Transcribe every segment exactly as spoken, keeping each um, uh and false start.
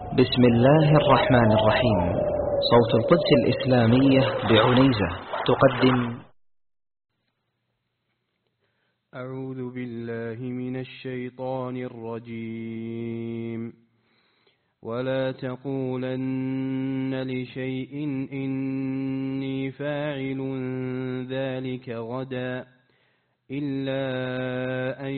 بسم الله الرحمن الرحيم. صوت القدس الإسلامية بعنيزة تقدم. أعوذ بالله من الشيطان الرجيم. ولا تقولن لشيء إني فاعل ذلك غدا إلا أن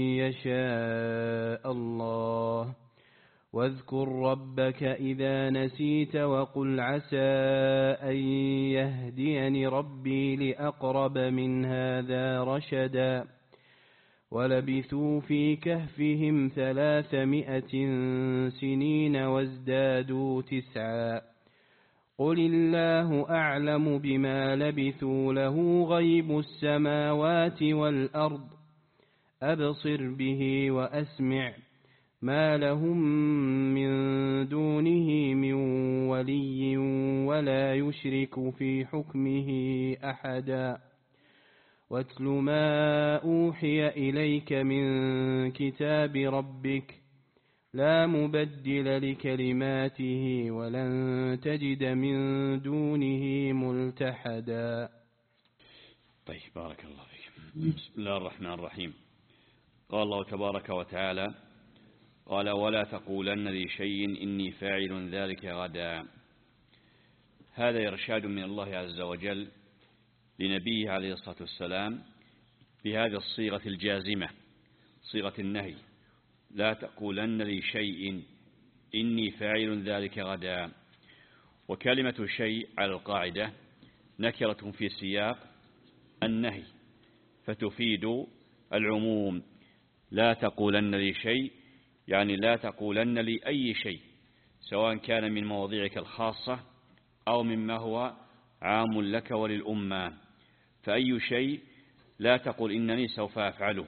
يشاء الله. واذكر ربك إذا نسيت وقل عسى أن يهديني ربي لأقرب من هذا رشدا. ولبثوا في كهفهم ثلاثمائة سنين وازدادوا تسعا. قل الله أعلم بما لبثوا له غيب السماوات والأرض أبصر به وأسمع ما لهم من دونه من ولي ولا يشرك في حكمه أحدا. واتل ما أوحي إليك من كتاب ربك لا مبدل لكلماته ولن تجد من دونه ملتحدا. طيب، بارك الله فيك. بسم الله الرحمن الرحيم. قال الله تبارك وتعالى: قال ولا تقولن لشيء إني فاعل ذلك غدا. هذا إرشاد من الله عز وجل لنبيه عليه الصلاة والسلام بهذه الصيغة الجازمة، صيغة النهي: لا تقولن لشيء إني فاعل ذلك غدا. وكلمة شيء على القاعدة نكرة في سياق النهي فتفيد العموم. لا تقولن لشيء يعني لا تقولن لي أي شيء، سواء كان من مواضيعك الخاصة أو مما هو عام لك وللأمة. فأي شيء لا تقول إنني سوف أفعله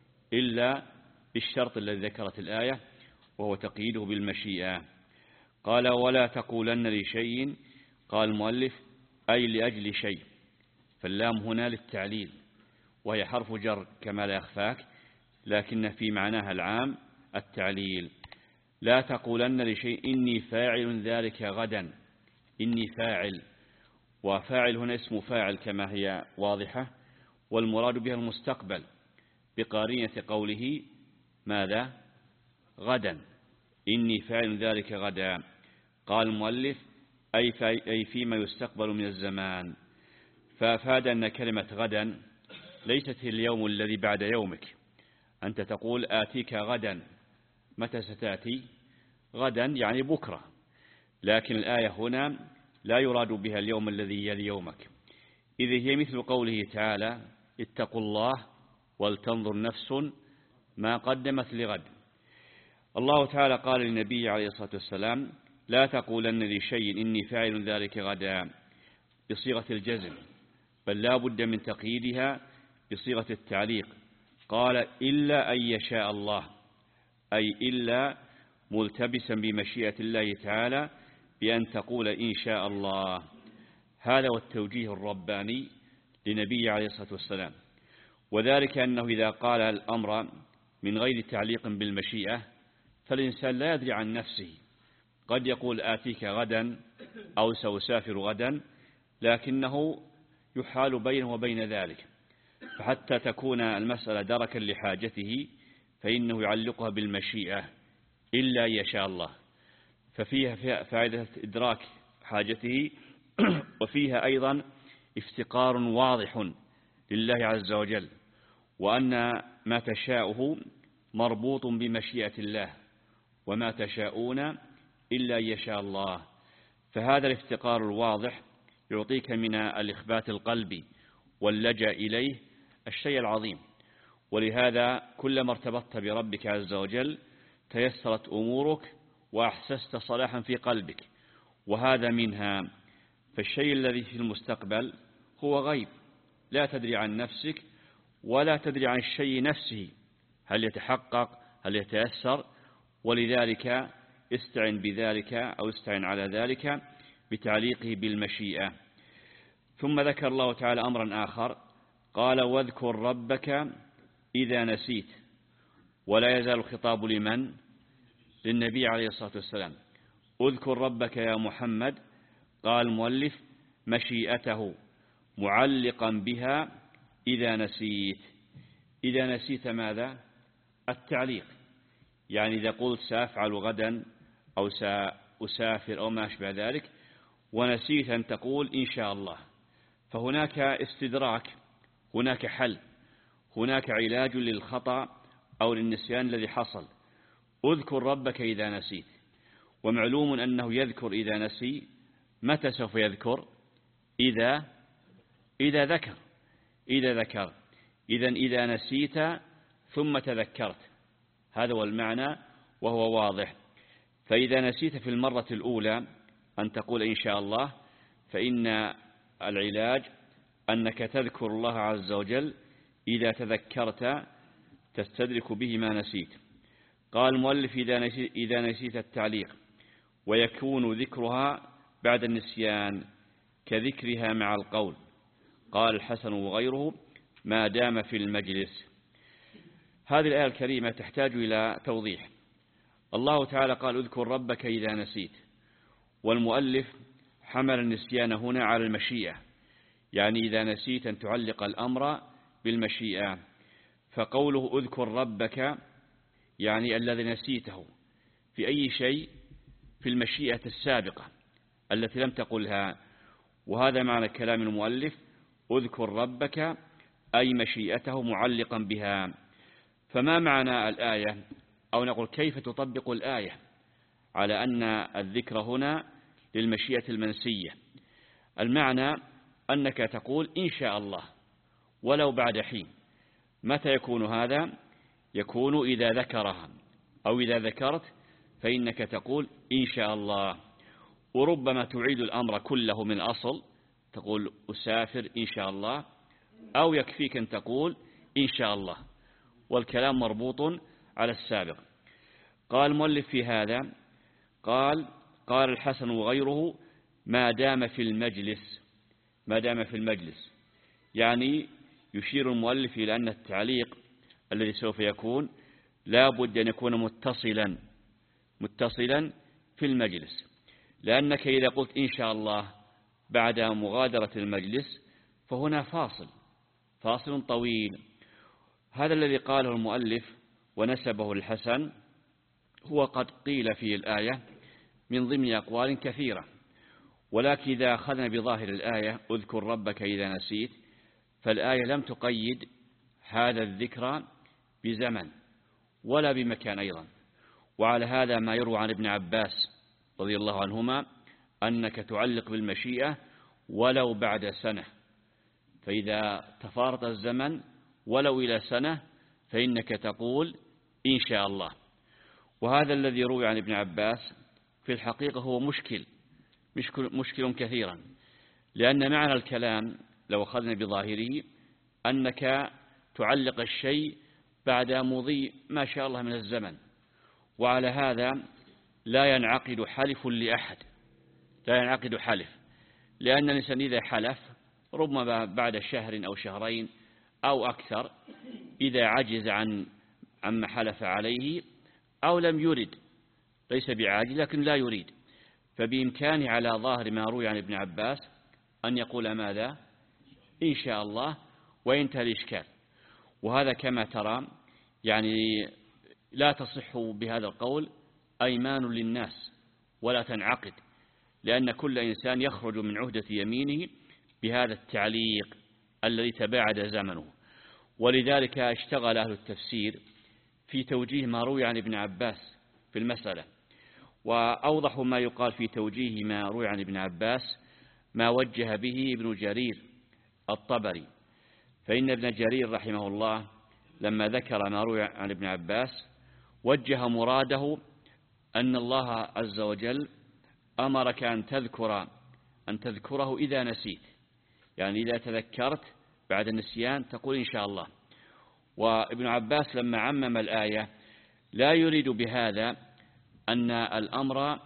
إلا بالشرط الذي ذكرت الآية، وهو تقييده بالمشيئة. قال ولا تقولن لشيء، قال المؤلف أي لأجل شيء، فاللام هنا للتعليل وهي حرف جر كما لا يخفاك، لكن في معناها العام التعليل. لا تقولن لشيء إني فاعل ذلك غدا. إني فاعل، وفاعل هنا اسم فاعل كما هي واضحة، والمراد بها المستقبل بقارنة قوله ماذا؟ غدا. إني فاعل ذلك غدا. قال المؤلف أي فيما يستقبل من الزمان، فأفاد أن كلمة غدا ليست هي اليوم الذي بعد يومك. أنت تقول آتيك غدا، متى ستأتي؟ غدا يعني بكرة. لكن الآية هنا لا يراد بها اليوم الذي يلي يومك، إذ هي مثل قوله تعالى: اتقوا الله ولتنظر نفس ما قدمت لغد. الله تعالى قال للنبي عليه الصلاة والسلام: لا تقولن لشيء إني فاعل ذلك غدا بصيغة الجزم، بل لا بد من تقييدها بصيغة التعليق. قال إلا أن يشاء الله، أي إلا ملتبسا بمشيئة الله تعالى بأن تقول إن شاء الله. هذا هو التوجيه الرباني لنبي عليه الصلاة والسلام، وذلك أنه إذا قال الأمر من غير تعليق بالمشيئة فالإنسان لا يدري عن نفسه. قد يقول آتيك غدا أو سأسافر غدا، لكنه يحال بينه وبين ذلك، فحتى تكون المسألة دركا لحاجته فإنه يعلقها بالمشيئة إلا يشاء الله، ففيها فائدة إدراك حاجته، وفيها أيضا افتقار واضح لله عز وجل، وأن ما تشاءه مربوط بمشيئة الله، وما تشاءون إلا يشاء الله. فهذا الافتقار الواضح يعطيك من الإخبات القلبي واللجأ إليه الشيء العظيم. ولهذا كلما ارتبطت بربك عز وجل تيسرت أمورك وأحسست صلاحا في قلبك، وهذا منها. فالشيء الذي في المستقبل هو غيب، لا تدري عن نفسك ولا تدري عن الشيء نفسه هل يتحقق هل يتيسر، ولذلك استعن بذلك أو استعن على ذلك بتعليقه بالمشيئة. ثم ذكر الله تعالى أمرا آخر، قال واذكر ربك إذا نسيت. ولا يزال الخطاب لمن؟ للنبي عليه الصلاة والسلام. اذكر ربك يا محمد. قال المؤلف مشيئته معلقا بها إذا نسيت. إذا نسيت ماذا؟ التعليق. يعني إذا قلت سأفعل غدا أو سأسافر أو ما أشبه ذلك ونسيت أن تقول إن شاء الله، فهناك استدراك، هناك حل، هناك علاج للخطأ أو للنسيان الذي حصل. اذكر ربك إذا نسيت. ومعلوم أنه يذكر إذا نسي. متى سوف يذكر؟ إذا إذا ذكر إذا ذكر إذن إذا نسيت ثم تذكرت، هذا هو المعنى وهو واضح. فإذا نسيت في المرة الأولى أن تقول إن شاء الله، فإن العلاج أنك تذكر الله عز وجل إذا تذكرت تستدرك به ما نسيت. قال المؤلف إذا نسيت, إذا نسيت التعليق، ويكون ذكرها بعد النسيان كذكرها مع القول. قال الحسن وغيره ما دام في المجلس. هذه الآية الكريمة تحتاج إلى توضيح. الله تعالى قال اذكر ربك إذا نسيت، والمؤلف حمل النسيان هنا على المشيئة، يعني إذا نسيت أن تعلق الأمر بالمشيئة. فقوله اذكر ربك يعني الذي نسيته في أي شيء في المشيئة السابقة التي لم تقلها، وهذا معنى كلام المؤلف اذكر ربك أي مشيئته معلقا بها. فما معنى الآية، أو نقول كيف تطبق الآية على أن الذكر هنا للمشيئة المنسية؟ المعنى أنك تقول إن شاء الله ولو بعد حين. متى يكون هذا؟ يكون إذا ذكرها، أو إذا ذكرت فإنك تقول إن شاء الله. وربما تعيد الأمر كله من أصل، تقول أسافر إن شاء الله، أو يكفيك أن تقول إن شاء الله، والكلام مربوط على السابق. قال المؤلف في هذا، قال قال الحسن وغيره ما دام في المجلس. ما دام في المجلس يعني يشير المؤلف إلى أن التعليق الذي سوف يكون لا بد أن يكون متصلا متصلا في المجلس، لأنك إذا قلت إن شاء الله بعد مغادرة المجلس فهنا فاصل فاصل طويل. هذا الذي قاله المؤلف ونسبه الحسن هو قد قيل في الآية من ضمن أقوال كثيرة، ولكن إذا أخذنا بظاهر الآية اذكر ربك إذا نسيت، فالآية لم تقيد هذا الذكر بزمن ولا بمكان أيضا. وعلى هذا ما يروى عن ابن عباس رضي الله عنهما أنك تعلق بالمشيئة ولو بعد سنة، فإذا تفارط الزمن ولو إلى سنة فإنك تقول إن شاء الله. وهذا الذي روي عن ابن عباس في الحقيقة هو مشكل مشكل, مشكل كثيرا، لأن معنى الكلام لو أخذنا بظاهره أنك تعلق الشيء بعد مضي ما شاء الله من الزمن، وعلى هذا لا ينعقد حلف لأحد، لا ينعقد حلف، لأن الإنسان إذا حلف ربما بعد شهر أو شهرين أو أكثر إذا عجز عن عما حلف عليه أو لم يرد، ليس بعاجز لكن لا يريد، فبإمكانه على ظاهر ما روي عن ابن عباس أن يقول ماذا؟ إن شاء الله، وينتهي الإشكال. وهذا كما ترى يعني لا تصح بهذا القول أيمان للناس ولا تنعقد، لأن كل إنسان يخرج من عهدة يمينه بهذا التعليق الذي تباعد زمنه. ولذلك اشتغل أهل التفسير في توجيه ما روي عن ابن عباس في المسألة، وأوضح ما يقال في توجيه ما روي عن ابن عباس ما وجه به ابن جرير الطبري. فإن ابن جرير رحمه الله لما ذكر ما روي عن ابن عباس وجه مراده أن الله عز وجل أمرك أن تذكر أن تذكره إذا نسيت، يعني إذا تذكرت بعد النسيان تقول إن شاء الله. وابن عباس لما عمم الآية لا يريد بهذا أن الأمر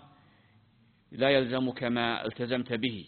لا يلزمك ما التزمت به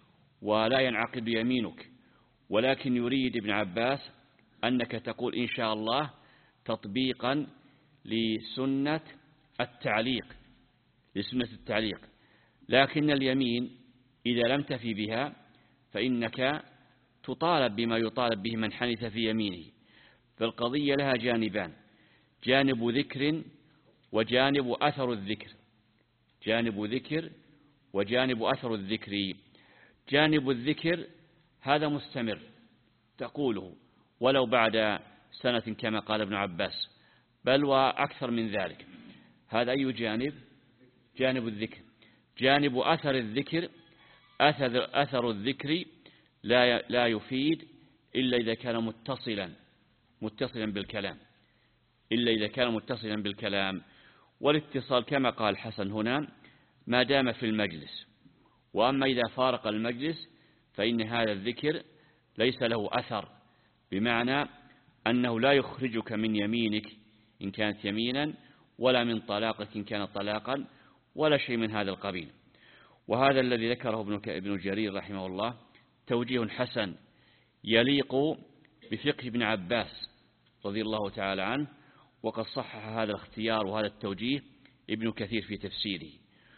ولا ينعقد يمينك، ولكن يريد ابن عباس أنك تقول إن شاء الله تطبيقا لسنة التعليق لسنة التعليق. لكن اليمين إذا لم تفي بها فإنك تطالب بما يطالب به من حنث في يمينه. فالقضية لها جانبان، جانب ذكر وجانب أثر الذكر، جانب ذكر وجانب أثر الذكر. جانب الذكر هذا مستمر تقوله ولو بعد سنة كما قال ابن عباس، بل وأكثر من ذلك. هذا أي جانب؟ جانب الذكر. جانب أثر الذكر، أثر, أثر الذكر لا لا يفيد إلا إذا كان متصلا متصلا بالكلام، إلا إذا كان متصلا بالكلام. والاتصال كما قال الحسن هنا ما دام في المجلس، وأما إذا فارق المجلس فإن هذا الذكر ليس له أثر، بمعنى أنه لا يخرجك من يمينك إن كانت يمينا، ولا من طلاقك إن كانت طلاقا، ولا شيء من هذا القبيل. وهذا الذي ذكره ابن جرير رحمه الله توجيه حسن يليق بفقه ابن عباس رضي الله تعالى عنه، وقد صحح هذا الاختيار وهذا التوجيه ابن كثير في تفسيره.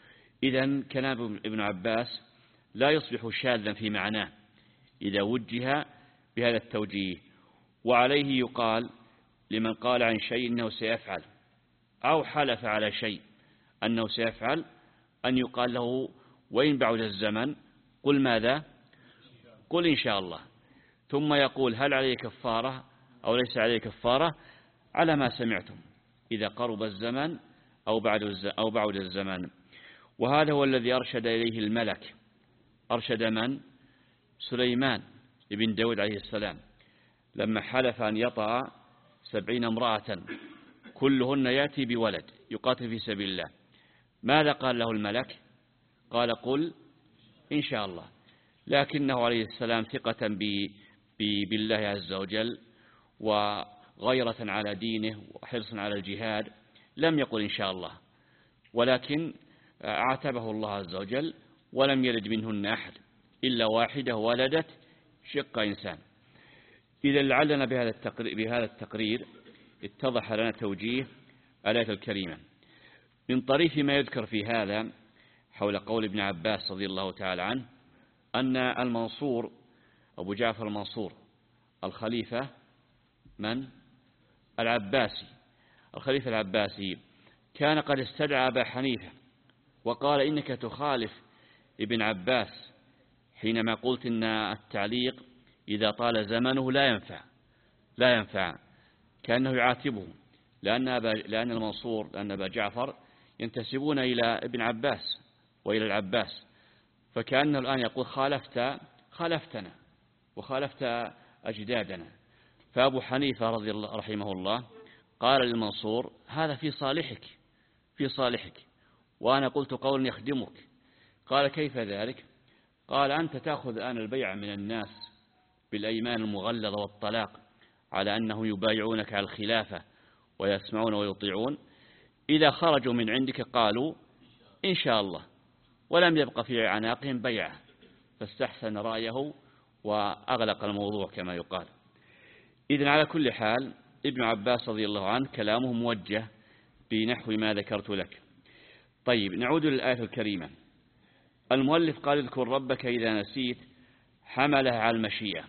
إذن كلام ابن عباس لا يصبح شاذا في معناه إذا وجه بهذا التوجيه. وعليه يقال لمن قال عن شيء أنه سيفعل أو حلف على شيء أنه سيفعل أن يقال له وإن بعد الزمن قل ماذا؟ قل إن شاء الله. ثم يقول هل عليه كفارة أو ليس عليه كفارة على ما سمعتم إذا قرب الزمن أو بعد أو بعد الزمن. وهذا هو الذي أرشد إليه الملك. أرشد من؟ سليمان ابن داود عليه السلام لما حلف أن يطأ سبعين امرأة كلهن يأتي بولد يقاتل في سبيل الله. ماذا قال له الملك؟ قال قل إن شاء الله. لكنه عليه السلام ثقة بالله عز وجل وغيرة على دينه وحرصا على الجهاد لم يقل إن شاء الله، ولكن عاتبه الله عز وجل ولم يلد منهن أحد إلا واحدة ولدت شق إنسان. إذا لعلنا بهذا التقرير, بهذا التقرير اتضح لنا توجيه الآية الكريمة. من طريف ما يذكر في هذا حول قول ابن عباس رضي الله تعالى عنه أن المنصور أبو جعفر المنصور الخليفة من؟ العباسي، الخليفة العباسي كان قد استدعى أبا حنيفة وقال إنك تخالف ابن عباس حينما قلت إن التعليق إذا طال زمنه لا ينفع لا ينفع كأنه يعاتبه، لأن, أبا لأن المنصور لأن أبا جعفر ينتسبون إلى ابن عباس وإلى العباس، فكأنه الآن يقول خالفت خالفتنا وخالفت أجدادنا. فأبو حنيفة رضي الله رحمه الله قال للمنصور هذا في صالحك في صالحك وأنا قلت قول يخدمك. قال كيف ذلك؟ قال أنت تأخذ الآن البيع من الناس بالأيمان المغلظة والطلاق على أنهم يبايعونك على الخلافة ويسمعون ويطيعون، إذا خرجوا من عندك قالوا إن شاء الله ولم يبق في عناقهم بيعة، فاستحسن رأيه وأغلق الموضوع كما يقال. إذن على كل حال ابن عباس رضي الله عنه كلامه موجه بنحو ما ذكرت لك. طيب نعود للآية الكريمة. المؤلف قال اذكر ربك إذا نسيت حملها على المشيئة.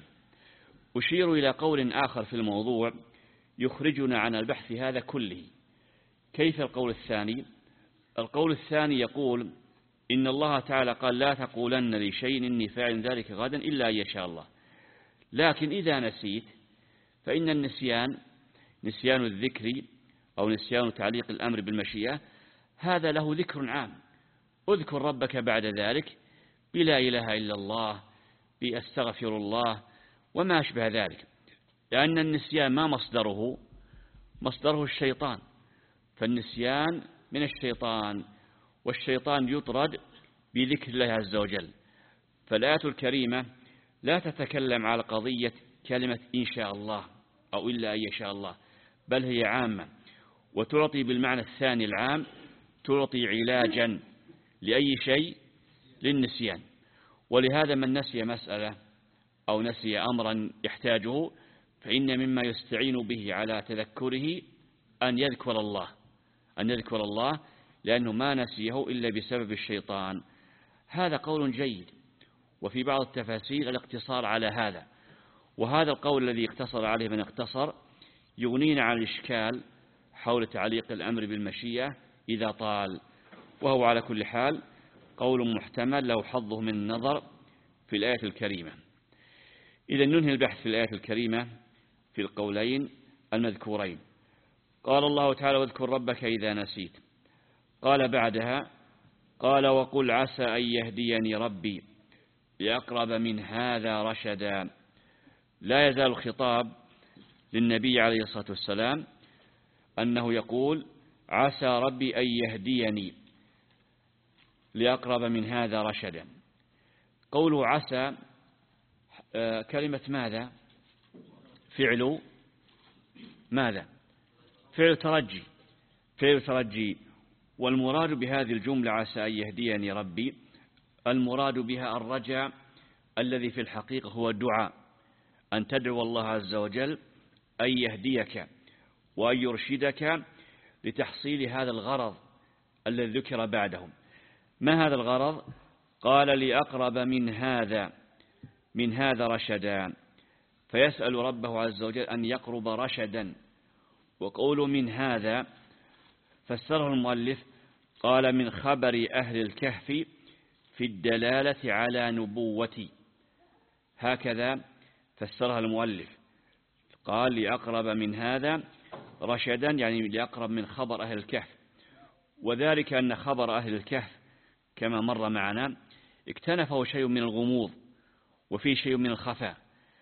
أشير إلى قول آخر في الموضوع يخرجنا عن البحث هذا كله. كيف القول الثاني؟ القول الثاني يقول إن الله تعالى قال لا تقولن لشيء إني فاعل ذلك غدا إلا أن يشاء الله. لكن إذا نسيت فإن النسيان نسيان الذكر أو نسيان تعليق الأمر بالمشيئة هذا له ذكر عام. اذكر ربك بعد ذلك بلا إله إلا الله بأستغفر الله وما أشبه ذلك، لأن النسيان ما مصدره؟ مصدره الشيطان، فالنسيان من الشيطان والشيطان يطرد بذكر الله عز وجل. فالآية الكريمة لا تتكلم على قضية كلمة إن شاء الله أو إلا أن يشاء الله، بل هي عامة وتعطي بالمعنى الثاني العام تعطي علاجا لأي شيء للنسيان. ولهذا من نسي مسألة أو نسي أمرا يحتاجه فإن مما يستعين به على تذكره أن يذكر الله أن يذكر الله لأنه ما نسيه إلا بسبب الشيطان. هذا قول جيد، وفي بعض التفاسير الاقتصار على هذا، وهذا القول الذي اقتصر عليه من اقتصر يغنينا عن الإشكال حول تعليق الأمر بالمشيئة إذا طال، وهو على كل حال قول محتمل له حظه من النظر في الآية الكريمة. إذا ننهي البحث في الآية الكريمة في القولين المذكورين. قال الله تعالى: واذكر ربك إذا نسيت. قال بعدها: قال وقل عسى أن يهديني ربي لأقرب من هذا رشدا. لا يزال الخطاب للنبي عليه الصلاة والسلام أنه يقول: عسى ربي أن يهديني لأقرب من هذا رشدا. قوله عسى كلمة ماذا؟ فعل ماذا؟ فعل ترجي، فعل ترجي. والمراد بهذه الجملة عسى أن يهديني ربي، المراد بها الرجاء الذي في الحقيقة هو الدعاء، أن تدعو الله عز وجل أن يهديك وأن يرشدك لتحصيل هذا الغرض الذي ذكر بعدهم. ما هذا الغرض؟ قال: لأقرب من هذا من هذا رشدا، فيسأل ربه عز وجل أن يقرب رشدا. وقول من هذا فسره المؤلف قال: من خبر أهل الكهف في الدلالة على نبوتي. هكذا فسرها المؤلف، قال: لأقرب من هذا رشدا، يعني لأقرب من خبر أهل الكهف. وذلك أن خبر أهل الكهف كما مر معنا اكتنفه شيء من الغموض وفيه شيء من الخفاء،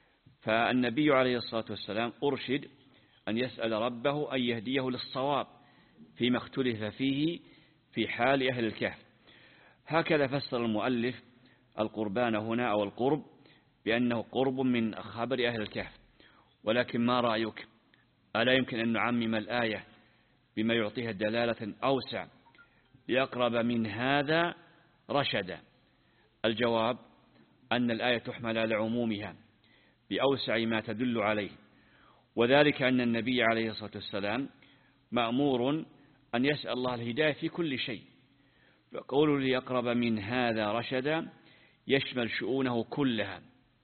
فالنبي عليه الصلاة والسلام أرشد أن يسأل ربه أن يهديه للصواب فيما اختلف فيه في حال أهل الكهف. هكذا فسر المؤلف القربان هنا أو القرب بأنه قرب من خبر أهل الكهف. ولكن ما رأيك؟ ألا يمكن أن نعمم الآية بما يعطيها دلالة أوسع، لأقرب من هذا رشدا؟ الجواب أن الآية تحمل على عمومها بأوسع ما تدل عليه، وذلك أن النبي عليه الصلاة والسلام مأمور أن يسأل الله الهداية في كل شيء. فقوله ليقرب من هذا رشدا يشمل شؤونه كلها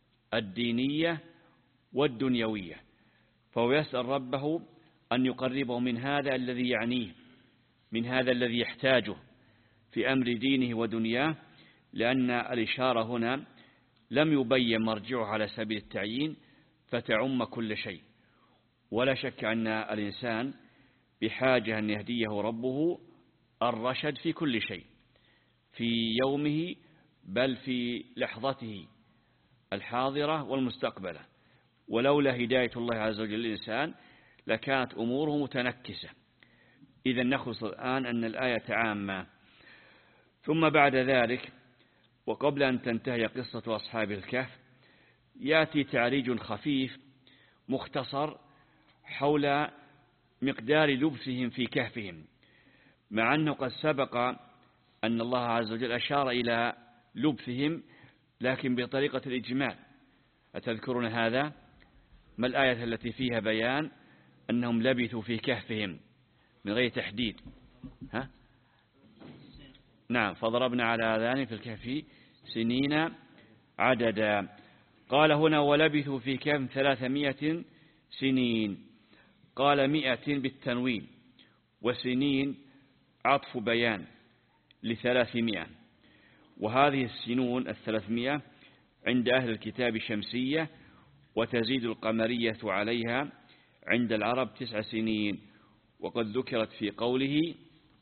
الدينية والدنيوية، فهو يسأل ربه أن يقربه من هذا الذي يعنيه، من هذا الذي يحتاجه في أمر دينه ودنياه، لأن الإشارة هنا لم يبين مرجعه على سبيل التعيين فتعم كل شيء. ولا شك أن الإنسان بحاجة أن يهديه ربه الرشد في كل شيء، في يومه بل في لحظته الحاضرة والمستقبلة. ولولا هداية الله عز وجل للإنسان لكانت أموره متنكسة. إذا نخلص الآن أن الآية عامة. ثم بعد ذلك وقبل أن تنتهي قصة أصحاب الكهف يأتي تعريج خفيف مختصر حول مقدار لبثهم في كهفهم، مع أنه قد سبق أن الله عز وجل أشار إلى لبثهم لكن بطريقة الإجمال. أتذكرون هذا؟ ما الآية التي فيها بيان أنهم لبثوا في كهفهم من غير تحديد؟ ها؟ نعم، فضربنا على آذانهم في الكهف سنين عددا. قال هنا ولبثوا في كهف ثلاثمائة سنين، قال مئة بالتنوين، وسنين عطف بيان لثلاثمائة. وهذه السنون الثلاثمائة عند أهل الكتاب شمسية، وتزيد القمرية عليها عند العرب تسع سنين، وقد ذكرت في قوله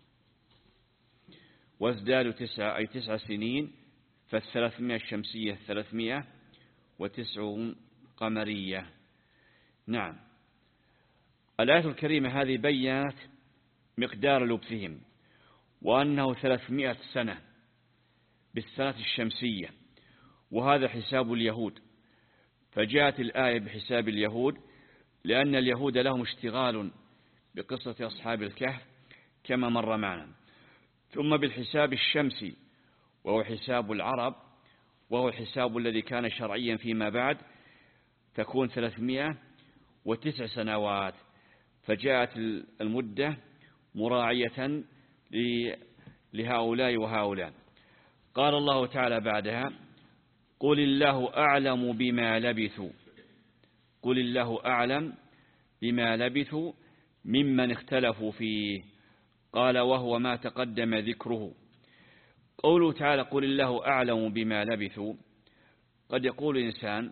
وازدادوا تسع أي تسع سنين، فالثلاثمائة الشمسية ثلاثمائة وتسع قمرية. نعم، الآية الكريمة هذه بيّنت مقدار لبثهم وأنه ثلاثمائة سنة بالسنة الشمسية، وهذا حساب اليهود. فجاءت الآية بحساب اليهود لأن اليهود لهم اشتغال بقصة أصحاب الكهف كما مر معنا، ثم بالحساب الشمسي وهو حساب العرب، وهو الحساب الذي كان شرعيا فيما بعد، تكون ثلاثمائة وتسع سنوات. فجاءت المدة مراعية لهؤلاء وهؤلاء. قال الله تعالى بعدها: قل الله أعلم بما لبثوا قل الله أعلم بما لبثوا ممن اختلفوا فيه. قال: وهو ما تقدم ذكره. قوله تعالى: قل الله أعلم بما لبثوا. قد يقول الإنسان: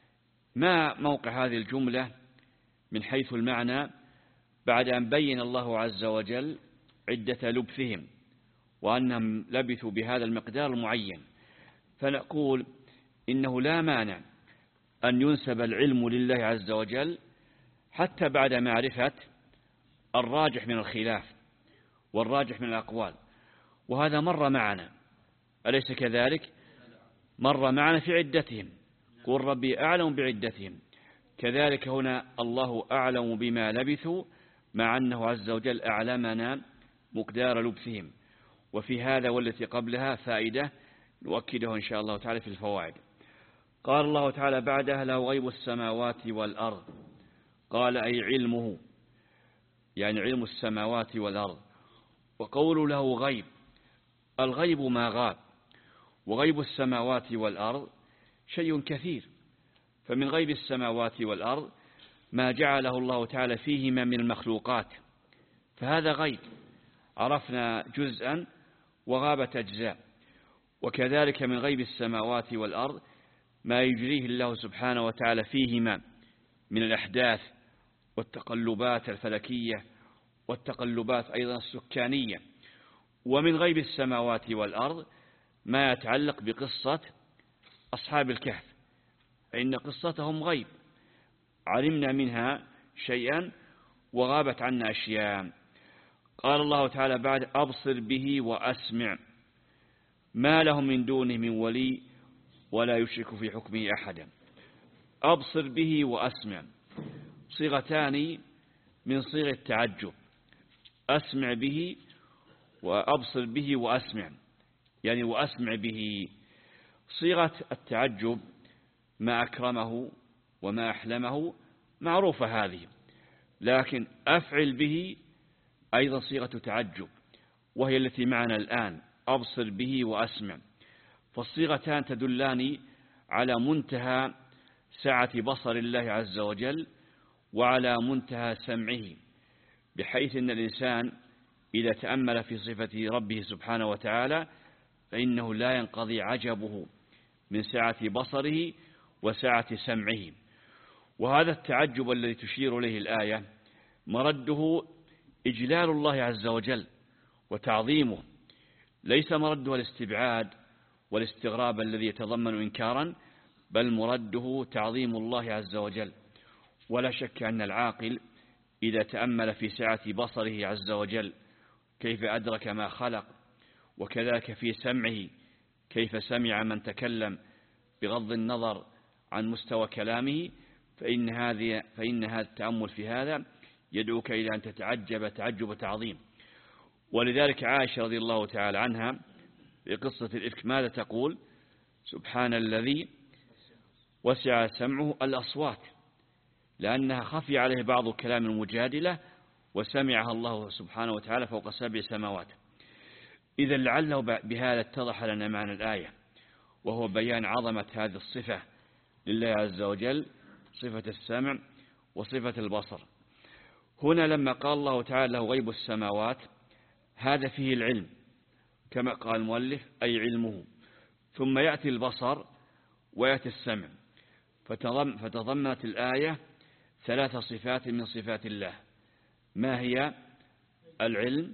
ما موقع هذه الجملة من حيث المعنى بعد أن بين الله عز وجل عدة لبثهم وأنهم لبثوا بهذا المقدار المعين؟ فنقول إنه لا مانع أن ينسب العلم لله عز وجل حتى بعد معرفة الراجح من الخلاف والراجح من الأقوال، وهذا مر معنا، أليس كذلك؟ مر معنا في عدتهم، قل ربي أعلم بعدتهم. كذلك هنا الله أعلم بما لبثوا، مع أنه عز وجل أعلمنا مقدار لبثهم. وفي هذا والتي قبلها فائدة نؤكده إن شاء الله تعالى في الفوائد. قال الله تعالى بعدها: له غيب السماوات والأرض. قال: أي علمه، يعني علم السماوات والأرض. وقول له غيب، الغيب ما غاب، وغيب السماوات والأرض شيء كثير. فمن غيب السماوات والأرض ما جعله الله تعالى فيهما من المخلوقات، فهذا غيب، عرفنا جزءا وغابت أجزاء. وكذلك من غيب السماوات والأرض ما يجريه الله سبحانه وتعالى فيهما من الأحداث والتقلبات الفلكية والتقلبات أيضا السكانية. ومن غيب السماوات والأرض ما يتعلق بقصة أصحاب الكهف، فإن قصتهم غيب، علمنا منها شيئا وغابت عنا أشياء. قال الله تعالى بعد: أبصر به وأسمع، ما لهم من دونه من ولي ولا يشرك في حكمه أحدا. أبصر به وأسمع صيغتان من صيغ التعجب، أسمع به وأبصر به وأسمع، يعني وأسمع به. صيغة التعجب ما أكرمه وما أحلمه معروفة هذه، لكن أفعل به أيضا صيغة تعجب، وهي التي معنا الآن، أبصر به وأسمع. فالصيغتان تدلان على منتهى سعة بصر الله عز وجل وعلى منتهى سمعه، بحيث أن الإنسان إذا تأمل في صفة ربه سبحانه وتعالى فإنه لا ينقضي عجبه من سعة بصره وسعة سمعه. وهذا التعجب الذي تشير إليه الآية مرده إجلال الله عز وجل وتعظيمه، ليس مرده الاستبعاد والاستغراب الذي يتضمن إنكارا، بل مرده تعظيم الله عز وجل. ولا شك أن العاقل إذا تأمل في سعة بصره عز وجل كيف أدرك ما خلق، وكذلك في سمعه كيف سمع من تكلم بغض النظر عن مستوى كلامه، فإن هذه فإن هذا التأمل في هذا يدعوك إلى أن تتعجب تعجب تعظيم. ولذلك عائشة رضي الله تعالى عنها في قصة الإفك ماذا تقول؟ سبحان الذي وسع سمعه الأصوات، لأنها خفي عليه بعض كلام المجادلة وسمعها الله سبحانه وتعالى فوق سبع سماوات. إذا لعله بهذا اتضح لنا معنى الآية، وهو بيان عظمة هذه الصفة لله عز وجل، صفة السمع وصفة البصر. هنا لما قال الله تعالى له غيب السماوات، هذا فيه العلم كما قال المؤلف، أي علمه. ثم يأتي البصر ويأتي السمع، فتضمنت الآية ثلاث صفات من صفات الله. ما هي؟ العلم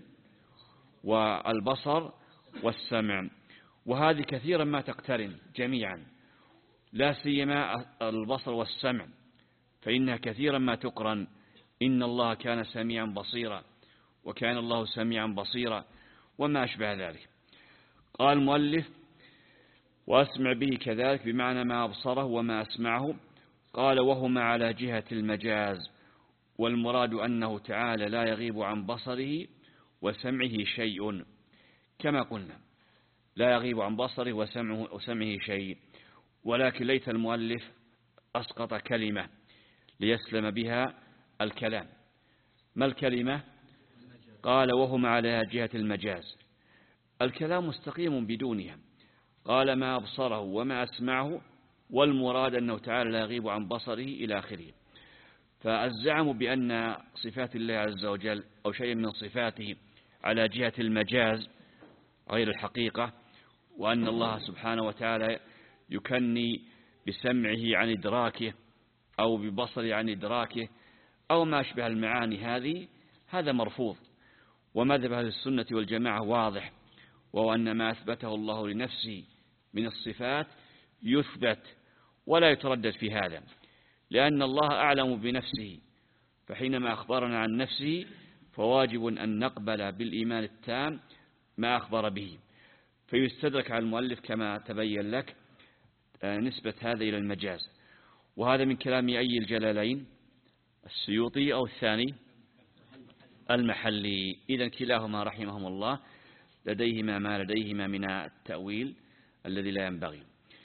والبصر والسمع. وهذه كثيرا ما تقترن جميعا، لا سيما البصر والسمع، فإنها كثيرا ما تقرن. إن الله كان سميعا بصيرا، وكان الله سميعا بصيرا، وما أشبه ذلك. قال المؤلف: وأسمع به كذلك بمعنى ما أبصره وما أسمعه. قال: وهما على جهة المجاز، والمراد أنه تعالى لا يغيب عن بصره وسمعه شيء، كما قلنا لا يغيب عن بصره وسمعه, وسمعه شيء. ولكن ليت المؤلف أسقط كلمة ليسلم بها الكلام. ما الكلمة؟ قال وهم على جهة المجاز، الكلام مستقيم بدونها. قال ما أبصره وما أسمعه، والمراد أنه تعالى لا يغيب عن بصره إلى آخره. فالزعم بأن صفات الله عز وجل أو شيء من صفاته على جهة المجاز غير الحقيقة، وأن الله سبحانه وتعالى يكني بسمعه عن إدراكه أو ببصره عن إدراكه أو ما أشبه المعاني هذه، هذا مرفوض. ومذهب أهل السنة والجماعة واضح، وهو أن ما أثبته الله لنفسه من الصفات يثبت ولا يتردد في هذا، لأن الله أعلم بنفسه، فحينما أخبرنا عن نفسه فواجب أن نقبل بالإيمان التام ما أخبر به. فيستدرك على المؤلف كما تبين لك نسبة هذا إلى المجاز. وهذا من كلام أي الجلالين، السيوطي أو الثاني المحلي. إذن كلاهما رحمهم الله لديهما ما لديهما من التأويل الذي لا ينبغي.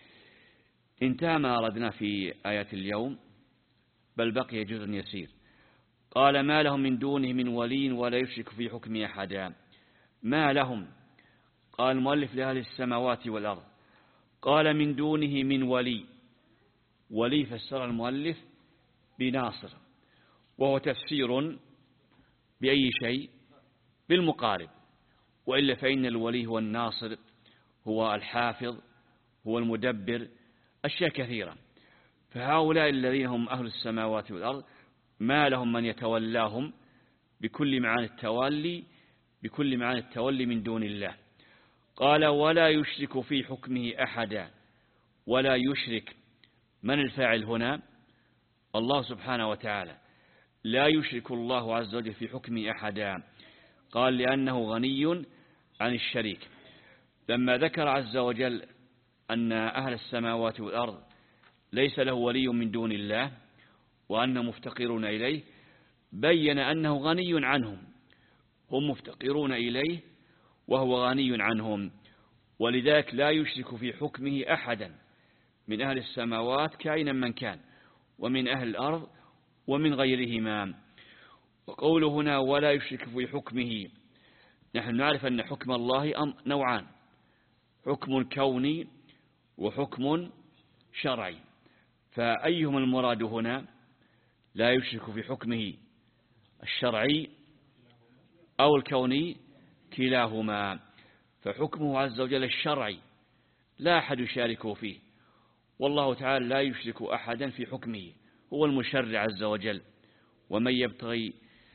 انتهى ما أردنا في آيات اليوم، بل بقي جزء يسير. قال ما لهم من دونه من ولي ولا يشرك في حكمه أحدا. ما لهم، قال المؤلف لأهل السماوات والأرض. قال من دونه من ولي، ولي فسر المؤلف بناصر، وهو تفسير بأي شيء؟ بالمقارب، وإلا فإن الولي هو الناصر، هو الحافظ، هو المدبر، أشياء كثيرة. فهؤلاء الذين هم أهل السماوات والأرض ما لهم من يتولاهم بكل معاني التولي، بكل معاني التولي من دون الله. قال ولا يشرك في حكمه أحدا. ولا يشرك، من الفاعل هنا؟ الله سبحانه وتعالى. لا يشرك الله عز وجل في حكمه أحدا. قال لأنه غني عن الشريك. لما ذكر عز وجل أن أهل السماوات والأرض ليس له ولي من دون الله وأنهم مفتقرون إليه، بين أنه غني عنهم، هم مفتقرون إليه وهو غني عنهم. ولذلك لا يشرك في حكمه أحدا من أهل السماوات كائنا من كان، ومن أهل الأرض ومن غيرهما. وقوله هنا ولا يشرك في حكمه، نحن نعرف أن حكم الله نوعان، حكم كوني وحكم شرعي. فأيهما المراد هنا؟ لا يشرك في حكمه الشرعي أو الكوني؟ كلاهما. فحكمه عز وجل الشرعي لا أحد يشاركه فيه، والله تعالى لا يشرك أحدا في حكمه، هو المشرع عز وجل. ومن يبتغي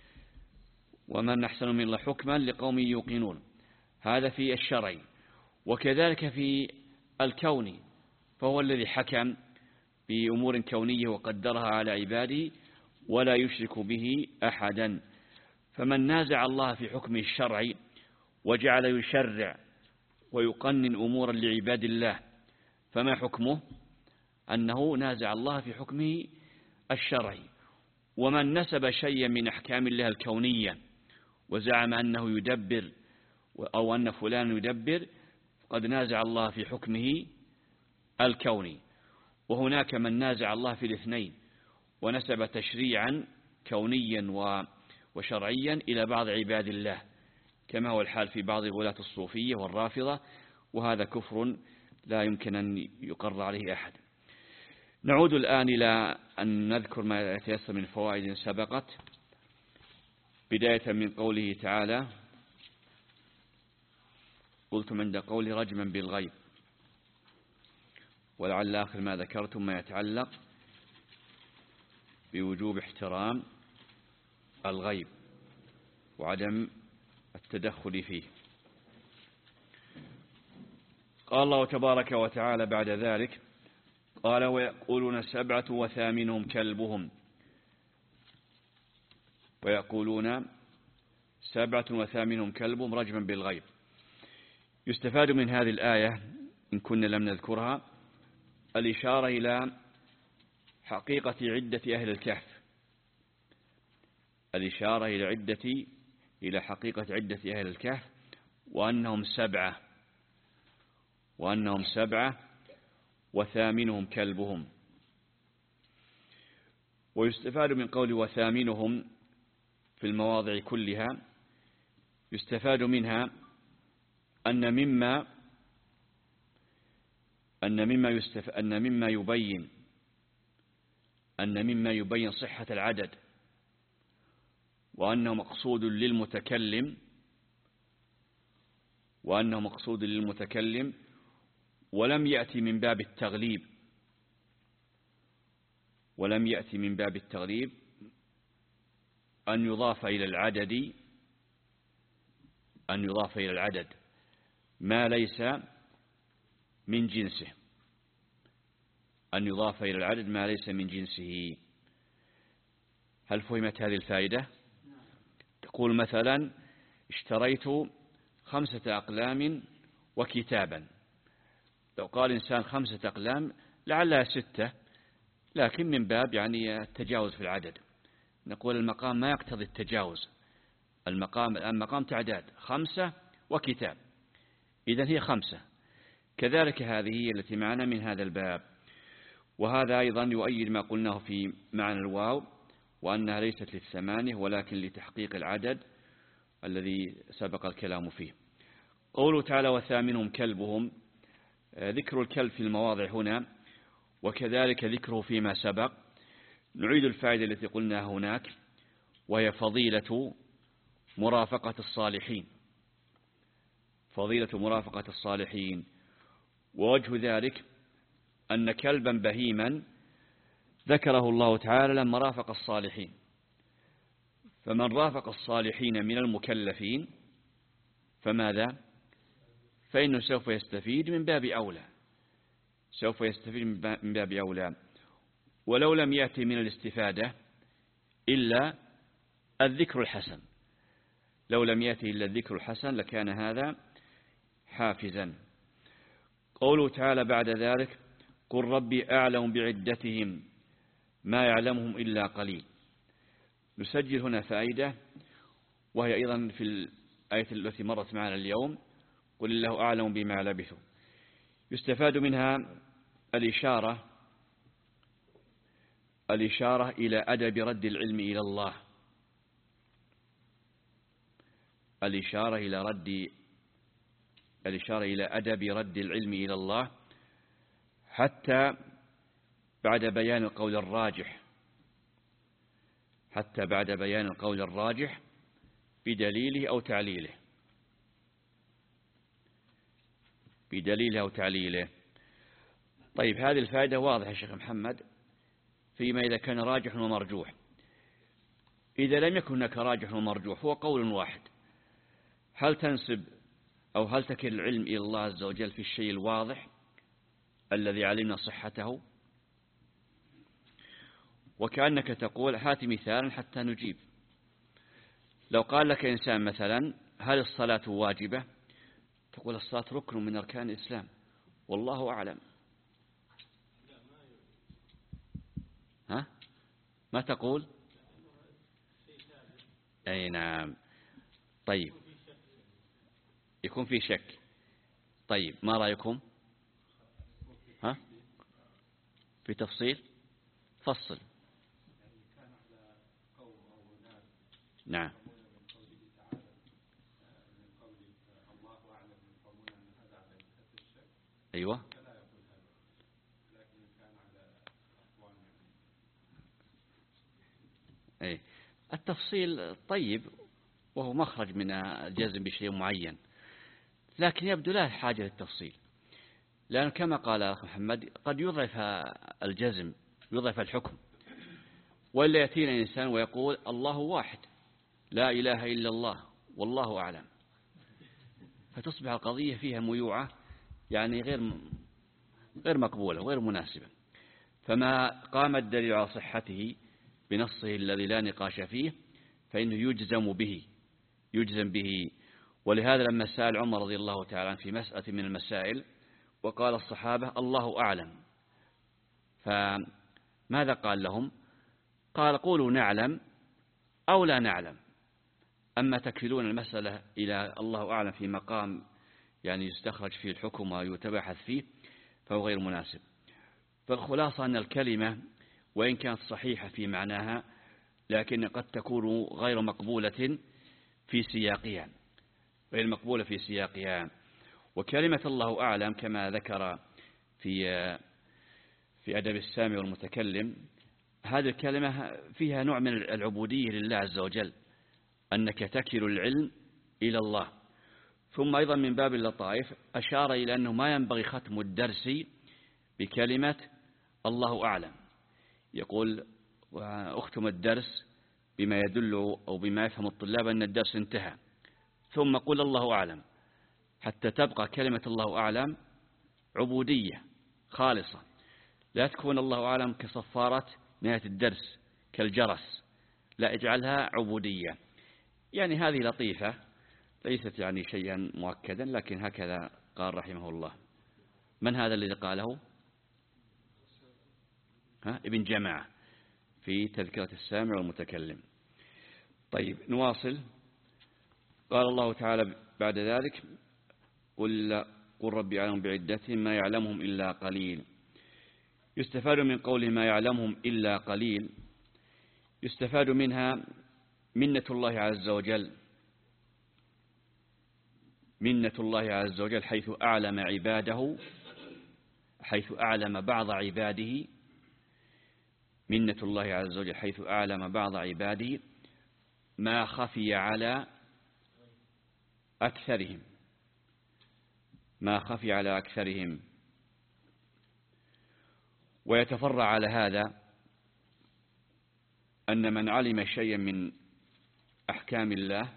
ومن أحسن من الله حكما لقوم يوقنون، هذا في الشرعي. وكذلك في الكوني، فهو الذي حكم بأمور كونية وقدرها على عباده ولا يشرك به أحدا. فمن نازع الله في حكمه الشرعي وجعل يشرع ويقنن أمورا لعباد الله، فما حكمه؟ أنه نازع الله في حكمه الشرعي. ومن نسب شيئا من أحكام الله الكونية وزعم أنه يدبر أو أن فلان يدبر، قد نازع الله في حكمه الكوني. وهناك من نازع الله في الاثنين ونسب تشريعا كونيا وشرعيا إلى بعض عباد الله، كما هو الحال في بعض غلاة الصوفية والرافضة، وهذا كفر لا يمكن أن يقر عليه أحد. نعود الآن إلى أن نذكر ما يتيسر من فوائد سبقت، بداية من قوله تعالى قلتم عند قوله رجما بالغيب، ولعل آخر ما ذكرتم ما يتعلق بوجوب احترام الغيب وعدم التدخل فيه. قال الله تبارك وتعالى بعد ذلك قال ويقولون سبعة وثامنهم كلبهم، ويقولون سبعة وثامنهم كلبهم رجما بالغيب. يستفاد من هذه الآية إن كنا لم نذكرها الإشارة إلى حقيقة عدة أهل الكهف، الإشارة إلى عدة إلى حقيقة عدة أهل الكهف، وأنهم سبعة وأنهم سبعة وثامنهم كلبهم. ويستفاد من قول وثامنهم في المواضع كلها يستفاد منها أن مما أن مما يستف أن مما يبين أن مما يبين صحة العدد وأنه مقصود للمتكلم وأنه مقصود للمتكلم ولم يأتي من باب التغليب ولم يأتي من باب التغليب أن يضاف إلى العدد أن يضاف إلى العدد ما ليس من جنسه أن يضاف إلى العدد ما ليس من جنسه. هل فهمت هذه الفائدة؟ تقول مثلا اشتريت خمسة أقلام وكتابا. لو قال إنسان خمسة أقلام لعلها ستة، لكن من باب يعني التجاوز في العدد نقول المقام ما يقتضي التجاوز. المقام الآن مقام تعداد خمسة وكتاب، إذن هي خمسة. كذلك هذه هي التي معنا من هذا الباب. وهذا أيضا يؤيد ما قلناه في معنى الواو وأنها ليست للثمانية ولكن لتحقيق العدد الذي سبق الكلام فيه. قوله تعالى وثامنهم كلبهم، ذكر الكلب في المواضع هنا وكذلك ذكره فيما سبق. نعيد الفائدة التي قلناها هناك وهي فضيلة مرافقة الصالحين، فضيلة مرافقة الصالحين. ووجه ذلك أن كلبا بهيما ذكره الله تعالى لما رافق الصالحين، فمن رافق الصالحين من المكلفين فماذا؟ فإنه سوف يستفيد من باب أولى، سوف يستفيد من باب أولى. ولو لم يأتي من الاستفادة إلا الذكر الحسن، لو لم يأتي إلا الذكر الحسن لكان هذا حافزا. قوله تعالى بعد ذلك قل ربي أعلم بعدتهم ما يعلمهم إلا قليل. نسجل هنا فائدة وهي أيضا في الآية التي مرت معنا اليوم قل الله أعلم بما لبثوا. يستفاد منها الإشارة الإشارة إلى أدب رد العلم إلى الله، الإشارة إلى رد الإشارة إلى أدب رد العلم إلى الله حتى بعد بيان القول الراجح، حتى بعد بيان القول الراجح بدليله أو تعليله، بدليله أو تعليله. طيب هذه الفائدة واضحة يا شيخ محمد فيما إذا كان راجح ومرجوح. إذا لم يكن هناك راجح ومرجوح هو قول واحد، هل تنسب أو هل تكل العلم إلى الله عز وجل في الشيء الواضح الذي علمنا صحته؟ وكأنك تقول هات مثالا حتى نجيب. لو قال لك إنسان مثلا هل الصلاة واجبة؟ تقول الصلاة ركن من أركان الإسلام والله أعلم. ها؟ ما تقول؟ أي نعم. طيب يكون في شك. طيب ما رأيكم؟ ها؟ في تفصيل؟ فصل. نعم. أيوة. أي التفصيل طيب وهو مخرج من الجزم بشيء معين، لكن يبدو لا حاجة للتفصيل، لأن كما قال أخ محمد قد يضعف الجزم يضعف الحكم، وإلا يأتينا إنسان ويقول الله واحد لا إله إلا الله والله أعلم، فتصبح القضية فيها ميوعة يعني غير غير مقبولة وغير مناسبة. فما قام الدليل على صحته بنصه الذي لا نقاش فيه فإنه يجزم به يجزم به. ولهذا لما سأل عمر رضي الله تعالى عنه في مسألة من المسائل وقال الصحابة الله أعلم، فماذا قال لهم؟ قال قولوا نعلم أو لا نعلم، أما تكفلون المسألة إلى الله أعلم في مقام يعني يستخرج فيه الحكم ويتبحث فيه فهو غير مناسب. فالخلاصة أن الكلمة وإن كانت صحيحة في معناها لكن قد تكون غير مقبولة في سياقها، وهي المقبولة في سياقها. وكلمة الله أعلم كما ذكر في في أدب السامع والمتكلم، هذه الكلمة فيها نوع من العبودية لله عز وجل، أنك تكل العلم إلى الله. ثم أيضا من باب اللطائف أشار إلى أنه ما ينبغي ختم الدرس بكلمة الله أعلم، يقول أختم الدرس بما يدل أو بما يفهم الطلاب أن الدرس انتهى، ثم قل الله أعلم، حتى تبقى كلمة الله أعلم عبودية خالصة، لا تكون الله أعلم كصفارة نهاية الدرس كالجرس، لا، اجعلها عبودية. يعني هذه لطيفة ليست يعني شيئا مؤكدا، لكن هكذا قال رحمه الله. من هذا الذي قاله؟ ها؟ ابن جماعة في تذكرة السامع والمتكلم. طيب نواصل. قال الله تعالى بعد ذلك: قل قل ربي أعلم بعدتهم ما يعلمهم إلا قليل. يستفاد من قوله ما يعلمهم إلا قليل، يستفاد منها منة الله عز وجل، منة الله عز وجل حيث أعلم عباده، حيث أعلم بعض عباده، منة الله عز وجل حيث أعلم بعض عباده ما خفي على أكثرهم، ما خفي على أكثرهم. ويتفرع على هذا أن من علم شيئا من أحكام الله،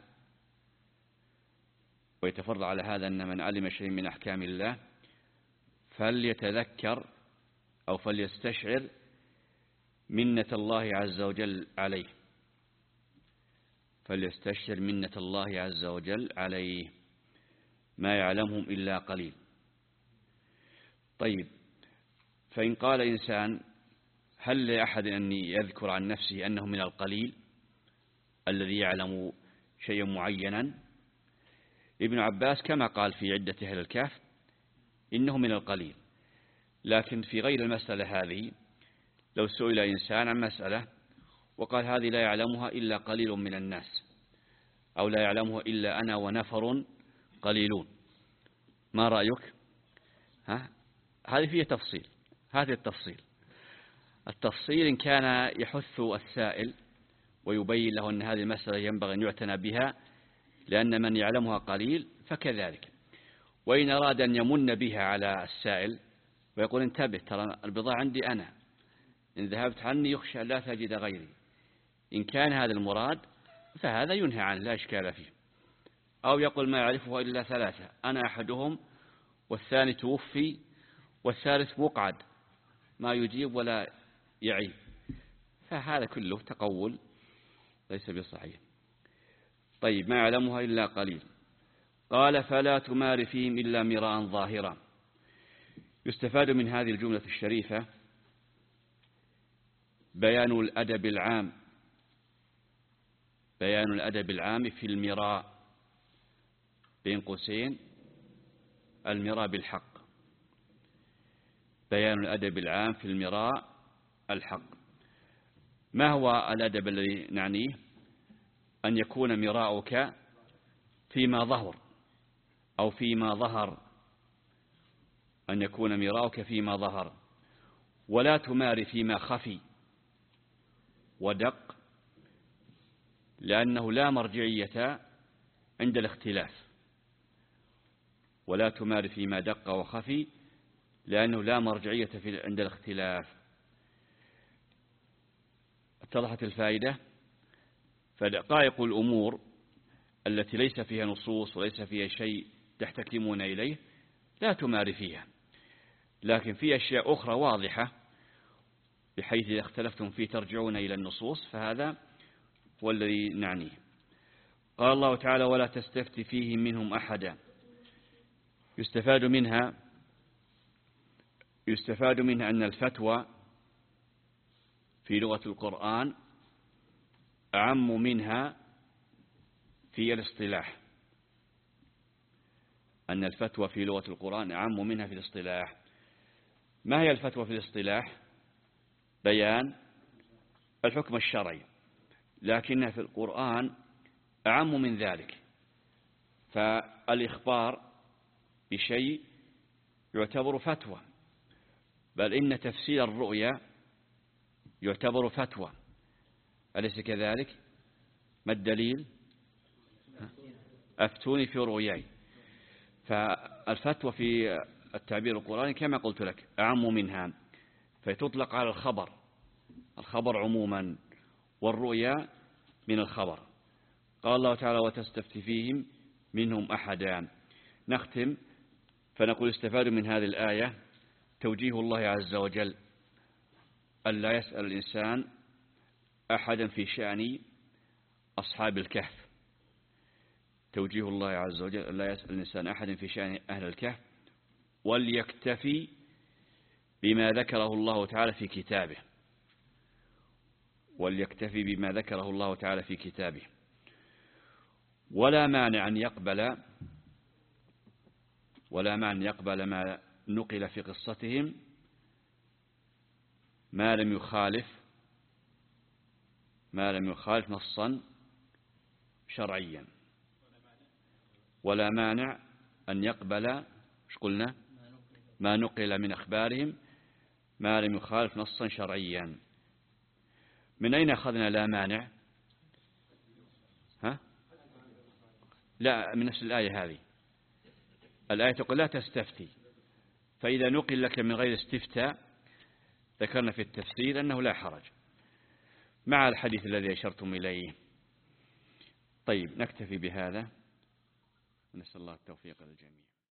ويتفرع على هذا أن من علم شيئا من أحكام الله فليتذكر أو فليستشعر منة الله عز وجل عليه، فليستشعر منة الله عز وجل عليه، ما يعلمهم إلا قليل. طيب، فإن قال إنسان: هل لأحد أن يذكر عن نفسه أنه من القليل الذي يعلم شيئا معينا؟ ابن عباس كما قال في عدة أهل الكهف إنه من القليل، لكن في غير المسألة هذه لو سئل إنسان عن مسألة وقال هذه لا يعلمها إلا قليل من الناس، أو لا يعلمها إلا أنا ونفر قليلون، ما رأيك؟ ها؟ هذه فيها تفصيل. هذا التفصيل التفصيل إن كان يحث السائل ويبين له أن هذه المسألة ينبغي أن يعتنى بها لأن من يعلمها قليل فكذلك. وإن أراد أن يمن بها على السائل ويقول: انتبه، ترى البضاعة عندي أنا، إن ذهبت عني يخشى لا تجد غيري، إن كان هذا المراد فهذا ينهى عنه لا إشكال فيه. أو يقول: ما يعرفه إلا ثلاثة، أنا أحدهم والثاني توفي والثالث مقعد ما يجيب ولا يعيب، فهذا كله تقول ليس بصحيح. طيب، ما يعلمها إلا قليل. قال: فلا تمار فيهم إلا مراء ظاهرا. يستفاد من هذه الجملة الشريفة بيان الأدب العام، بيان الأدب العام في المراء، بين قوسين المراء بالحق، بيان الأدب العام في المراء الحق. ما هو الأدب الذي نعنيه؟ أن يكون مراؤك فيما ظهر أو فيما ظهر، أن يكون مراؤك فيما ظهر، ولا تماري فيما خفي ودق، لأنه لا مرجعية عند الاختلاف، ولا تماري فيما دق وخفي لأنه لا مرجعية عند الاختلاف. اتضحت الفائدة؟ فدقائق الأمور التي ليس فيها نصوص وليس فيها شيء تحتكمون إليه لا تماري فيها، لكن في أشياء أخرى واضحة بحيث إذا اختلفتم فيه ترجعون إلى النصوص، فهذا هو الذي نعنيه. قال الله تعالى: ولا تستفت فيهم منهم أحدا. يستفاد منها يستفاد منها أن الفتوى في لغة القرآن أعم منها في الاصطلاح، أن الفتوى في لغة القرآن أعم منها في الاصطلاح. ما هي الفتوى في الاصطلاح؟ بيان الحكم الشرعي، لكنها في القرآن أعم من ذلك، فالإخبار بشيء يعتبر فتوى، بل إن تفسير الرؤيا يعتبر فتوى، أليس كذلك؟ ما الدليل؟ أفتوني في رؤياي. فالفتوى في التعبير القرآني كما قلت لك أعم منها، فتطلق على الخبر، الخبر عموما، والرؤيا من الخبر. قال الله تعالى وتستفتي فيهم منهم أحدا. نختم فنقول استفاد من هذه الآية توجيه الله عز وجل ألا يسأل الإنسان أحدا في شأن أصحاب الكهف، توجيه الله عز وجل ألا يسأل الإنسان أحدا في شأن أهل الكهف، وليكتفي بما ذكره الله تعالى في كتابه، وليكتفي بما ذكره الله تعالى في كتابه. ولا مانع أن يقبل ولا مانع أن يقبل ما نقل في قصتهم ما لم يخالف ما لم يخالف نصا شرعيا. ولا مانع أن يقبل ايش قلنا ما نقل من أخبارهم ما لم يخالف نصا شرعيا. من أين أخذنا لا مانع؟ ها؟ لا، من نفس الآية هذه. الآية تقول لا تستفتي، فإذا نقل لك من غير استفتاء ذكرنا في التفسير أنه لا حرج مع الحديث الذي أشرتم إليه. طيب نكتفي بهذا ونسأل الله التوفيق للجميع.